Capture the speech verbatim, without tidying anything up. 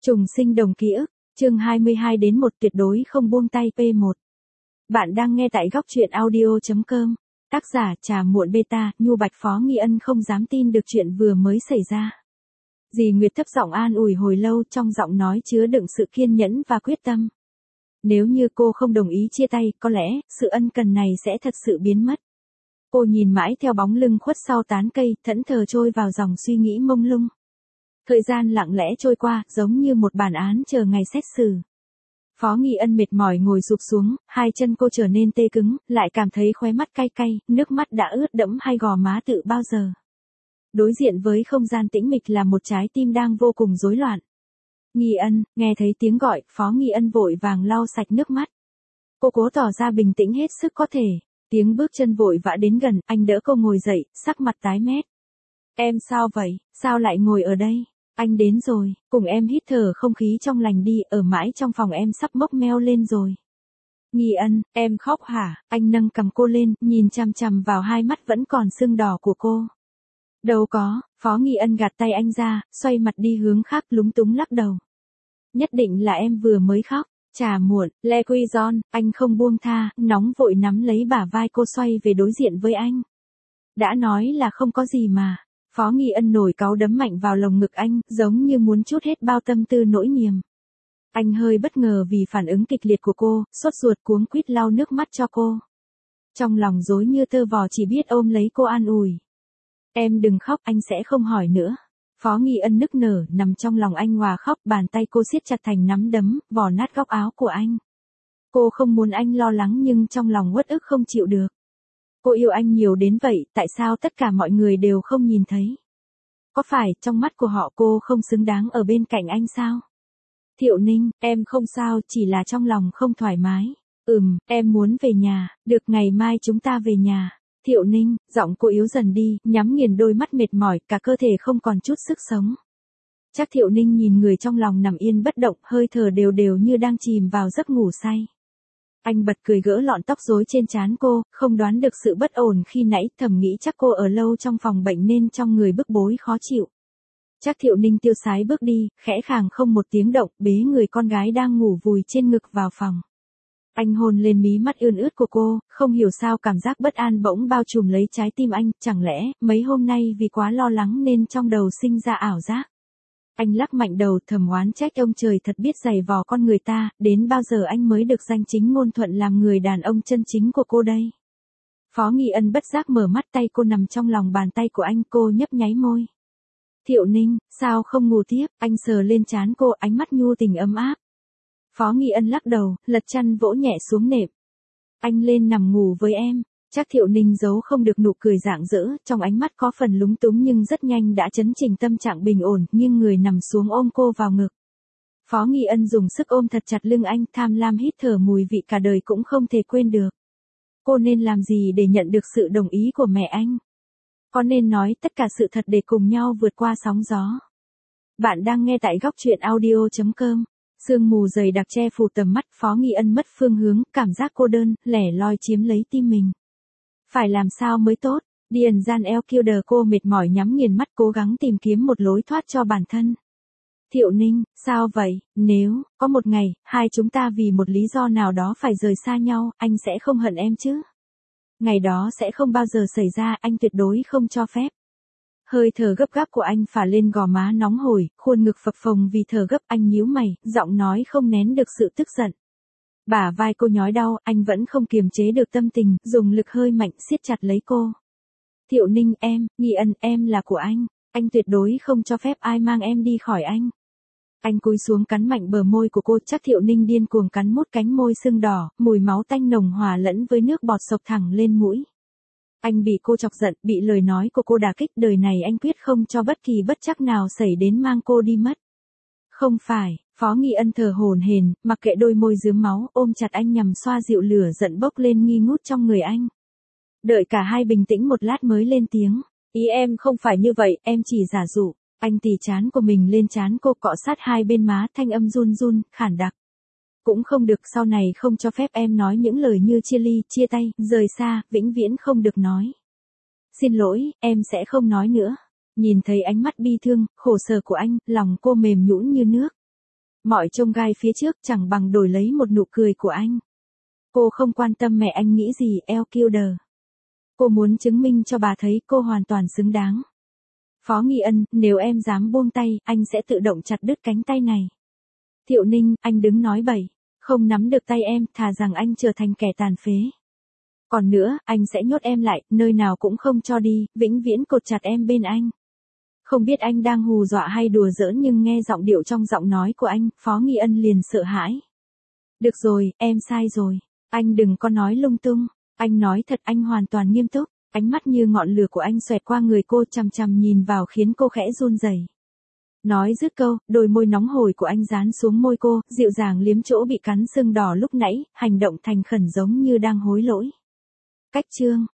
Trùng sinh đồng ký ức, chương hai mươi hai đến một tuyệt đối không buông tay pê một. Bạn đang nghe tại góc truyện audio.com. Tác giả Trà Muộn Beta, Nhu Bạch. Phó Nghi Ân không dám tin được chuyện vừa mới xảy ra. Dì Nguyệt thấp giọng an ủi hồi lâu, trong giọng nói chứa đựng sự kiên nhẫn và quyết tâm. Nếu như cô không đồng ý chia tay, có lẽ, sự ân cần này sẽ thật sự biến mất. Cô nhìn mãi theo bóng lưng khuất sau tán cây, thẫn thờ trôi vào dòng suy nghĩ mông lung. Thời gian lặng lẽ trôi qua, giống như một bản án chờ ngày xét xử. Phó Nghi Ân mệt mỏi ngồi sụp xuống, hai chân cô trở nên tê cứng, lại cảm thấy khóe mắt cay cay, nước mắt đã ướt đẫm hai gò má tự bao giờ. Đối diện với không gian tĩnh mịch là một trái tim đang vô cùng rối loạn. Nghi Ân, nghe thấy tiếng gọi, Phó Nghi Ân vội vàng lau sạch nước mắt. Cô cố tỏ ra bình tĩnh hết sức có thể. Tiếng bước chân vội vã đến gần, anh đỡ cô ngồi dậy, sắc mặt tái mét. Em sao vậy, sao lại ngồi ở đây? Anh đến rồi, cùng em hít thở không khí trong lành đi, ở mãi trong phòng em sắp mốc meo lên rồi. Nghi Ân, em khóc hả? Anh nâng cầm cô lên, nhìn chằm chằm vào hai mắt vẫn còn sưng đỏ của cô. Đâu có, Phó Nghi Ân gạt tay anh ra, xoay mặt đi hướng khác, lúng túng lắc đầu. Nhất định là em vừa mới khóc. Trà Muộn, Le Quy Gion, anh không buông tha, nóng vội nắm lấy bả vai cô xoay về đối diện với anh. Đã nói là không có gì mà. Phó Nghi Ân nổi cáu đấm mạnh vào lồng ngực anh, giống như muốn trút hết bao tâm tư nỗi niềm. Anh hơi bất ngờ vì phản ứng kịch liệt của cô, sốt ruột cuống quýt lau nước mắt cho cô. Trong lòng rối như tơ vò chỉ biết ôm lấy cô an ủi. Em đừng khóc, anh sẽ không hỏi nữa. Phó Nghi Ân nức nở, nằm trong lòng anh hòa khóc, bàn tay cô siết chặt thành nắm đấm, vò nát góc áo của anh. Cô không muốn anh lo lắng nhưng trong lòng uất ức không chịu được. Cô yêu anh nhiều đến vậy, tại sao tất cả mọi người đều không nhìn thấy? Có phải trong mắt của họ cô không xứng đáng ở bên cạnh anh sao? Thiệu Ninh, em không sao, chỉ là trong lòng không thoải mái. Ừm, em muốn về nhà, được ngày mai chúng ta về nhà. Thiệu Ninh, giọng cô yếu dần đi, nhắm nghiền đôi mắt mệt mỏi, cả cơ thể không còn chút sức sống. Chắc Thiệu Ninh nhìn người trong lòng nằm yên bất động, hơi thở đều đều như đang chìm vào giấc ngủ say. Anh bật cười gỡ lọn tóc rối trên trán cô, không đoán được sự bất ổn khi nãy, thầm nghĩ chắc cô ở lâu trong phòng bệnh nên trong người bức bối khó chịu. Chắc Thiệu Ninh tiêu sái bước đi, khẽ khàng không một tiếng động, bế người con gái đang ngủ vùi trên ngực vào phòng. Anh hôn lên mí mắt ươn ướt của cô, không hiểu sao cảm giác bất an bỗng bao trùm lấy trái tim anh, chẳng lẽ, mấy hôm nay vì quá lo lắng nên trong đầu sinh ra ảo giác. Anh lắc mạnh đầu thầm oán trách ông trời thật biết giày vò con người ta, đến bao giờ anh mới được danh chính ngôn thuận làm người đàn ông chân chính của cô đây. Phó Nghi Ân bất giác mở mắt, tay cô nằm trong lòng bàn tay của anh, cô nhấp nháy môi. Thiệu Ninh, sao không ngủ tiếp? Anh sờ lên trán cô, ánh mắt nhu tình ấm áp. Phó Nghi Ân lắc đầu, lật chăn vỗ nhẹ xuống nệm. Anh lên nằm ngủ với em. Chắc Thiệu Ninh giấu không được nụ cười rạng rỡ, trong ánh mắt có phần lúng túng nhưng rất nhanh đã chấn chỉnh tâm trạng bình ổn, nghiêng người nằm xuống ôm cô vào ngực. Phó Nghi Ân dùng sức ôm thật chặt lưng anh, tham lam hít thở mùi vị cả đời cũng không thể quên được. Cô nên làm gì để nhận được sự đồng ý của mẹ anh? Có nên nói tất cả sự thật để cùng nhau vượt qua sóng gió? Bạn đang nghe tại góc truyện audio.com. Sương mù dày đặc che phủ tầm mắt, Phó Nghi Ân mất phương hướng, cảm giác cô đơn, lẻ loi chiếm lấy tim mình. Phải làm sao mới tốt? Điền Gian eo killer, cô mệt mỏi nhắm nghiền mắt cố gắng tìm kiếm một lối thoát cho bản thân. Thiệu Ninh, sao vậy? Nếu, có một ngày, hai chúng ta vì một lý do nào đó phải rời xa nhau, anh sẽ không hận em chứ? Ngày đó sẽ không bao giờ xảy ra, anh tuyệt đối không cho phép. Hơi thở gấp gáp của anh phả lên gò má nóng hổi, khuôn ngực phập phồng vì thở gấp, anh nhíu mày, giọng nói không nén được sự tức giận. Bả vai cô nhói đau, anh vẫn không kiềm chế được tâm tình, dùng lực hơi mạnh siết chặt lấy cô. Thiệu Ninh, em, Nghi Ân, em là của anh, anh tuyệt đối không cho phép ai mang em đi khỏi anh. Anh cúi xuống cắn mạnh bờ môi của cô, chắc Thiệu Ninh điên cuồng cắn mút cánh môi sưng đỏ, mùi máu tanh nồng hòa lẫn với nước bọt xộc thẳng lên mũi. Anh bị cô chọc giận, bị lời nói của cô đả kích, đời này anh quyết không cho bất kỳ bất trắc nào xảy đến mang cô đi mất. Không phải, Phó Nghi Ân thở hổn hển, mặc kệ đôi môi rướm máu, ôm chặt anh nhằm xoa dịu lửa giận bốc lên nghi ngút trong người anh. Đợi cả hai bình tĩnh một lát mới lên tiếng. Ý em không phải như vậy, em chỉ giả dụ. Anh tì trán của mình lên trán cô, cọ sát hai bên má, thanh âm run run, khản đặc. Cũng không được, sau này không cho phép em nói những lời như chia ly, chia tay, rời xa, vĩnh viễn không được nói. Xin lỗi, em sẽ không nói nữa. Nhìn thấy ánh mắt bi thương, khổ sở của anh, lòng cô mềm nhũn như nước. Mọi chông gai phía trước chẳng bằng đổi lấy một nụ cười của anh. Cô không quan tâm mẹ anh nghĩ gì, eo killer. Cô muốn chứng minh cho bà thấy cô hoàn toàn xứng đáng. Phó Nghi Ân, nếu em dám buông tay, anh sẽ tự động chặt đứt cánh tay này. Thiệu Ninh, anh đứng nói bậy. Không nắm được tay em, thà rằng anh trở thành kẻ tàn phế. Còn nữa, anh sẽ nhốt em lại, nơi nào cũng không cho đi, vĩnh viễn cột chặt em bên anh. Không biết anh đang hù dọa hay đùa giỡn nhưng nghe giọng điệu trong giọng nói của anh, Phó Nghi Ân liền sợ hãi. Được rồi, em sai rồi. Anh đừng có nói lung tung. Anh nói thật, anh hoàn toàn nghiêm túc. Ánh mắt như ngọn lửa của anh xoẹt qua người cô chằm chằm nhìn vào khiến cô khẽ run rẩy. Nói dứt câu, đôi môi nóng hổi của anh dán xuống môi cô, dịu dàng liếm chỗ bị cắn sưng đỏ lúc nãy, hành động thành khẩn giống như đang hối lỗi. Cách chương